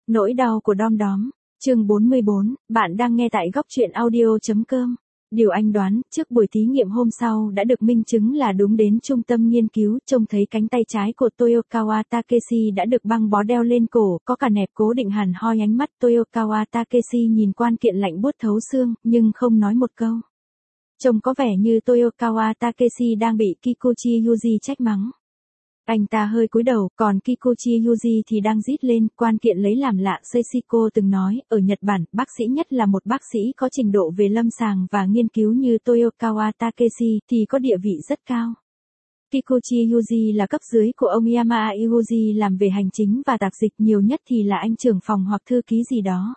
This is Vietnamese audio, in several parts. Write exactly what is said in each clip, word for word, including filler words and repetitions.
Nỗi đau của Đom Đóm, chương bốn mươi bốn, bạn đang nghe tại góc truyện audio chấm com. Điều anh đoán, trước buổi thí nghiệm hôm sau đã được minh chứng là đúng. Đến trung tâm nghiên cứu, trông thấy cánh tay trái của Toyokawa Takeshi đã được băng bó đeo lên cổ, có cả nẹp cố định hẳn hoi. Ánh mắt Toyokawa Takeshi nhìn quan kiện lạnh buốt thấu xương, nhưng không nói một câu. Trông có vẻ như Toyokawa Takeshi đang bị Kikuchi Yuji trách mắng. Anh ta hơi cúi đầu, còn Kikuchi Yuji thì đang rít lên. Quan kiện lấy làm lạ. Seishiko từng nói, ở Nhật Bản, bác sĩ nhất là một bác sĩ có trình độ về lâm sàng và nghiên cứu như Toyokawa Takeshi thì có địa vị rất cao. Kikuchi Yuji là cấp dưới của ông Yamada Yuji, làm về hành chính và tạp dịch, nhiều nhất thì là anh trưởng phòng hoặc thư ký gì đó.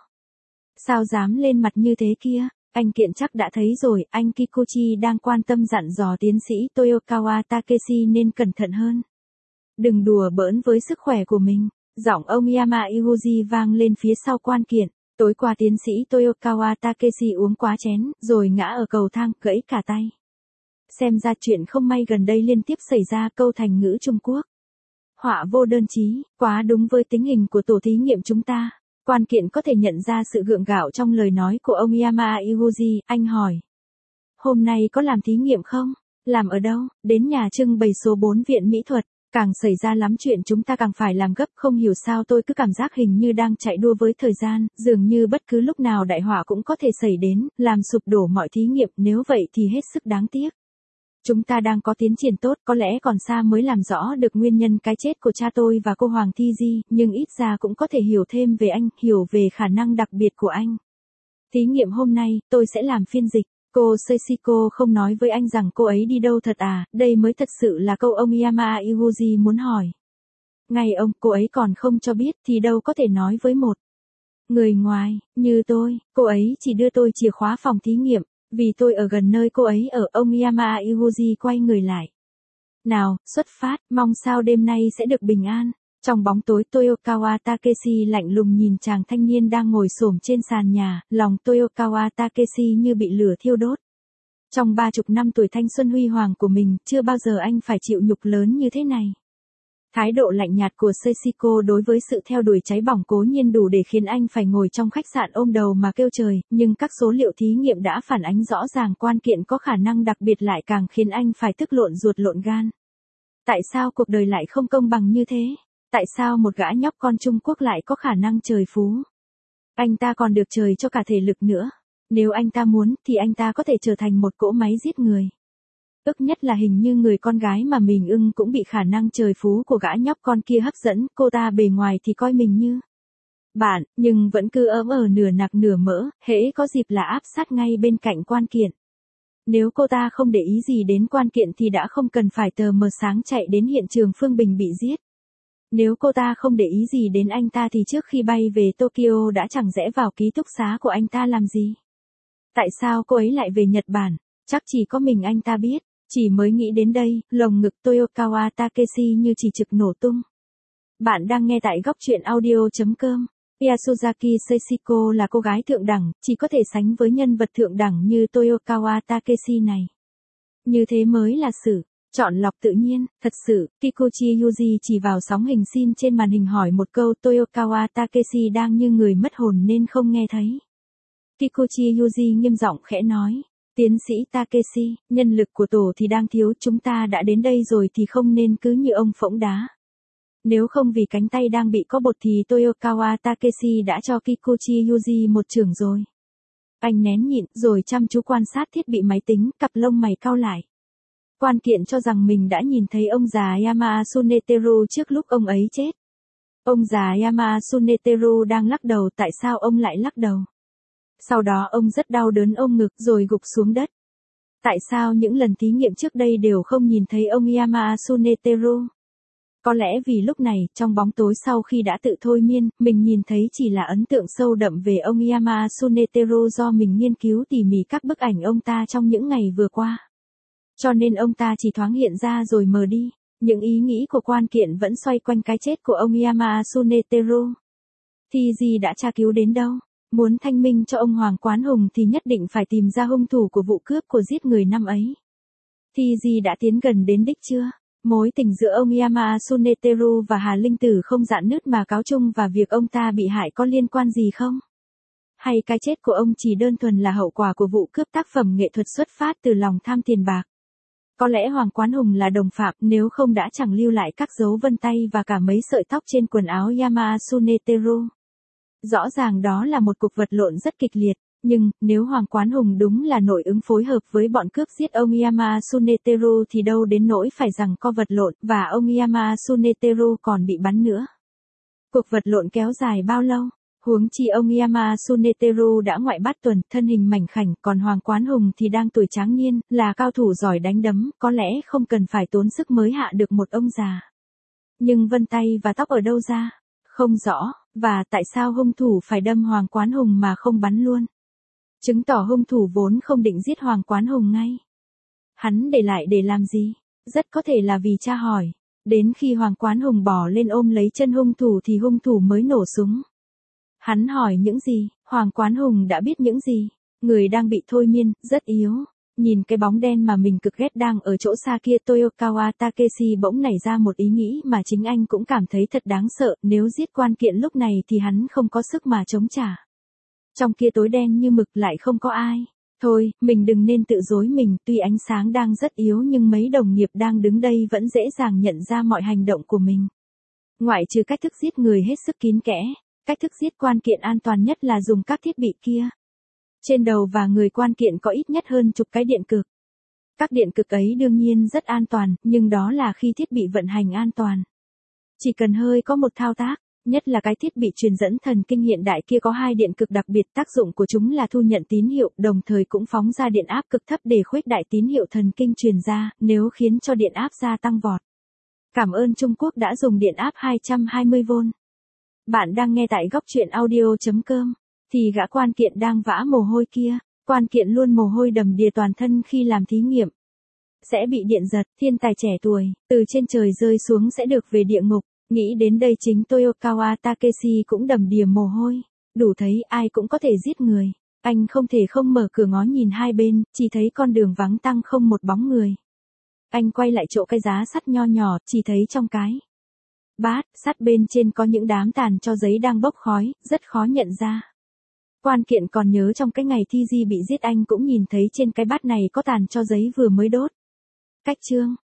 Sao dám lên mặt như thế kia? Anh kiện chắc đã thấy rồi, anh Kikuchi đang quan tâm dặn dò tiến sĩ Toyokawa Takeshi nên cẩn thận hơn. Đừng đùa bỡn với sức khỏe của mình. Giọng ông Yamada Yuji vang lên phía sau quan kiện. Tối qua tiến sĩ Toyokawa Takeshi uống quá chén, rồi ngã ở cầu thang, gãy cả tay. Xem ra chuyện không may gần đây liên tiếp xảy ra. Câu thành ngữ Trung Quốc. Họa vô đơn chí, quá đúng với tính hình của tổ thí nghiệm chúng ta. Quan kiện có thể nhận ra sự gượng gạo trong lời nói của ông Yamada Yuji. Anh hỏi. Hôm nay có làm thí nghiệm không? Làm ở đâu? Đến nhà trưng bày số bốn Viện Mỹ thuật. Càng xảy ra lắm chuyện chúng ta càng phải làm gấp, không hiểu sao tôi cứ cảm giác hình như đang chạy đua với thời gian, dường như bất cứ lúc nào đại họa cũng có thể xảy đến, làm sụp đổ mọi thí nghiệm, nếu vậy thì hết sức đáng tiếc. Chúng ta đang có tiến triển tốt, có lẽ còn xa mới làm rõ được nguyên nhân cái chết của cha tôi và cô Hoàng Thi Di, nhưng ít ra cũng có thể hiểu thêm về anh, hiểu về khả năng đặc biệt của anh. Thí nghiệm hôm nay, tôi sẽ làm phiên dịch. Cô Seishiko không nói với anh rằng cô ấy đi đâu thật à, đây mới thật sự là câu ông Yamada Yuji muốn hỏi. Ngay ông, cô ấy còn không cho biết thì đâu có thể nói với một người ngoài, như tôi, cô ấy chỉ đưa tôi chìa khóa phòng thí nghiệm, vì tôi ở gần nơi cô ấy ở. Ông Yamada Yuji quay người lại. Nào, xuất phát, mong sao đêm nay sẽ được bình an. Trong bóng tối, Toyokawa Takeshi lạnh lùng nhìn chàng thanh niên đang ngồi xổm trên sàn nhà, lòng Toyokawa Takeshi như bị lửa thiêu đốt. Trong ba chục năm tuổi thanh xuân huy hoàng của mình, chưa bao giờ anh phải chịu nhục lớn như thế này. Thái độ lạnh nhạt của Seishiko đối với sự theo đuổi cháy bỏng cố nhiên đủ để khiến anh phải ngồi trong khách sạn ôm đầu mà kêu trời, nhưng các số liệu thí nghiệm đã phản ánh rõ ràng quan kiện có khả năng đặc biệt lại càng khiến anh phải tức lộn ruột lộn gan. Tại sao cuộc đời lại không công bằng như thế? Tại sao một gã nhóc con Trung Quốc lại có khả năng trời phú? Anh ta còn được trời cho cả thể lực nữa. Nếu anh ta muốn thì anh ta có thể trở thành một cỗ máy giết người. Ức nhất là hình như người con gái mà mình ưng cũng bị khả năng trời phú của gã nhóc con kia hấp dẫn. Cô ta bề ngoài thì coi mình như bạn, nhưng vẫn cứ ấm ở nửa nạc nửa mỡ, hễ có dịp là áp sát ngay bên cạnh quan kiện. Nếu cô ta không để ý gì đến quan kiện thì đã không cần phải tờ mờ sáng chạy đến hiện trường Phương Bình bị giết. Nếu cô ta không để ý gì đến anh ta thì trước khi bay về Tokyo đã chẳng rẽ vào ký túc xá của anh ta làm gì. Tại sao cô ấy lại về Nhật Bản? Chắc chỉ có mình anh ta biết. Chỉ mới nghĩ đến đây, lồng ngực Toyokawa Takeshi như chỉ trực nổ tung. Bạn đang nghe tại góc truyện audio chấm com. Yasuzaki Seishiko là cô gái thượng đẳng, chỉ có thể sánh với nhân vật thượng đẳng như Toyokawa Takeshi này. Như thế mới là sự chọn lọc tự nhiên. Thật sự, Kikuchi Yuji chỉ vào sóng hình xin trên màn hình hỏi một câu. Toyokawa Takeshi đang như người mất hồn nên không nghe thấy. Kikuchi Yuji nghiêm giọng khẽ nói. Tiến sĩ Takeshi, nhân lực của tổ thì đang thiếu, chúng ta đã đến đây rồi thì không nên cứ như ông phỗng đá. Nếu không vì cánh tay đang bị có bột thì Toyokawa Takeshi đã cho Kikuchi Yuji một chưởng rồi. Anh nén nhịn rồi chăm chú quan sát thiết bị máy tính, cặp lông mày cau lại. Quan kiện cho rằng mình đã nhìn thấy ông già Yamada Tsuneteru trước lúc ông ấy chết. Ông già Yamada Tsuneteru đang lắc đầu. Tại sao ông lại lắc đầu? Sau đó ông rất đau đớn ôm ngực rồi gục xuống đất. Tại sao những lần thí nghiệm trước đây đều không nhìn thấy ông Yamada Tsuneteru? Có lẽ vì lúc này, trong bóng tối sau khi đã tự thôi miên, mình nhìn thấy chỉ là ấn tượng sâu đậm về ông Yamada Tsuneteru do mình nghiên cứu tỉ mỉ các bức ảnh ông ta trong những ngày vừa qua. Cho nên ông ta chỉ thoáng hiện ra rồi mờ đi. Những ý nghĩ của quan kiện vẫn xoay quanh cái chết của ông Yamada Tsuneteru. Thi Di đã tra cứu đến đâu? Muốn thanh minh cho ông Hoàng Quán Hùng thì nhất định phải tìm ra hung thủ của vụ cướp của giết người năm ấy. Thi Di đã tiến gần đến đích chưa? Mối tình giữa ông Yamasune Teru và Hà Linh Tử không rạn nứt mà cáo chung và việc ông ta bị hại có liên quan gì không? Hay cái chết của ông chỉ đơn thuần là hậu quả của vụ cướp tác phẩm nghệ thuật xuất phát từ lòng tham tiền bạc? Có lẽ Hoàng Quán Hùng là đồng phạm, nếu không đã chẳng lưu lại các dấu vân tay và cả mấy sợi tóc trên quần áo Yamasune Teru. Rõ ràng đó là một cuộc vật lộn rất kịch liệt, nhưng nếu Hoàng Quán Hùng đúng là nội ứng phối hợp với bọn cướp giết ông Yamasune Teru thì đâu đến nỗi phải rằng co vật lộn và ông Yamasune Teru còn bị bắn nữa. Cuộc vật lộn kéo dài bao lâu? Huống chi ông Yamasune Teru đã ngoại bát tuần, thân hình mảnh khảnh, còn Hoàng Quán Hùng thì đang tuổi tráng niên, là cao thủ giỏi đánh đấm, có lẽ không cần phải tốn sức mới hạ được một ông già. Nhưng vân tay và tóc ở đâu ra? Không rõ, và tại sao hung thủ phải đâm Hoàng Quán Hùng mà không bắn luôn? Chứng tỏ hung thủ vốn không định giết Hoàng Quán Hùng ngay. Hắn để lại để làm gì? Rất có thể là vì tra hỏi. Đến khi Hoàng Quán Hùng bỏ lên ôm lấy chân hung thủ thì hung thủ mới nổ súng. Hắn hỏi những gì? Hoàng Quán Hùng đã biết những gì? Người đang bị thôi miên, rất yếu. Nhìn cái bóng đen mà mình cực ghét đang ở chỗ xa kia, Toyokawa Takeshi bỗng nảy ra một ý nghĩ mà chính anh cũng cảm thấy thật đáng sợ, nếu giết quan kiện lúc này thì hắn không có sức mà chống trả. Trong kia tối đen như mực lại không có ai. Thôi, mình đừng nên tự dối mình, tuy ánh sáng đang rất yếu nhưng mấy đồng nghiệp đang đứng đây vẫn dễ dàng nhận ra mọi hành động của mình. Ngoại trừ cách thức giết người hết sức kín kẽ, cách thức giết quan kiện an toàn nhất là dùng các thiết bị kia. Trên đầu và người quan kiện có ít nhất hơn chục cái điện cực. Các điện cực ấy đương nhiên rất an toàn, nhưng đó là khi thiết bị vận hành an toàn. Chỉ cần hơi có một thao tác, nhất là cái thiết bị truyền dẫn thần kinh hiện đại kia có hai điện cực đặc biệt, tác dụng của chúng là thu nhận tín hiệu, đồng thời cũng phóng ra điện áp cực thấp để khuếch đại tín hiệu thần kinh truyền ra, nếu khiến cho điện áp gia tăng vọt. Cảm ơn Trung Quốc đã dùng điện áp hai trăm hai mươi vôn. Bạn đang nghe tại góc truyện audio chấm com. Thì gã quan kiện đang vã mồ hôi kia, quan kiện luôn mồ hôi đầm đìa toàn thân khi làm thí nghiệm. Sẽ bị điện giật, thiên tài trẻ tuổi, từ trên trời rơi xuống sẽ được về địa ngục. Nghĩ đến đây chính Toyokawa Takeshi cũng đầm đìa mồ hôi. Đủ thấy ai cũng có thể giết người. Anh không thể không mở cửa ngó nhìn hai bên, chỉ thấy con đường vắng tăng không một bóng người. Anh quay lại chỗ cái giá sắt nho nhỏ, chỉ thấy trong cái bát sắt bên trên có những đám tàn tro giấy đang bốc khói, rất khó nhận ra. Quan kiện còn nhớ trong cái ngày Thi Di bị giết anh cũng nhìn thấy trên cái bát này có tàn tro giấy vừa mới đốt. Cách chương